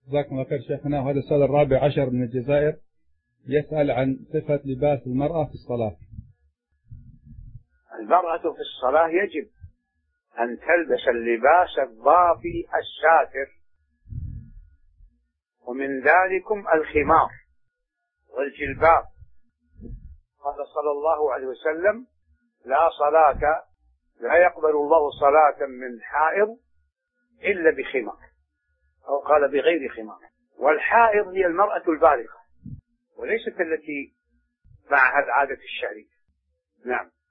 جزاكم الله خير شيخنا. وهذا السؤال الرابع عشر من الجزائر، يسأل عن صفة لباس المرأة في الصلاة. المرأة في الصلاة يجب أن تلبس اللباس الضافي الساتر، ومن ذلكم الخمار والجلباب. قال صلى الله عليه وسلم: لا يقبل الله صلاة من حائض إلا بخمار، أو قال بغير خمار. والحائض هي المرأة البالغة وليست التي معها العادة الشهرية. نعم.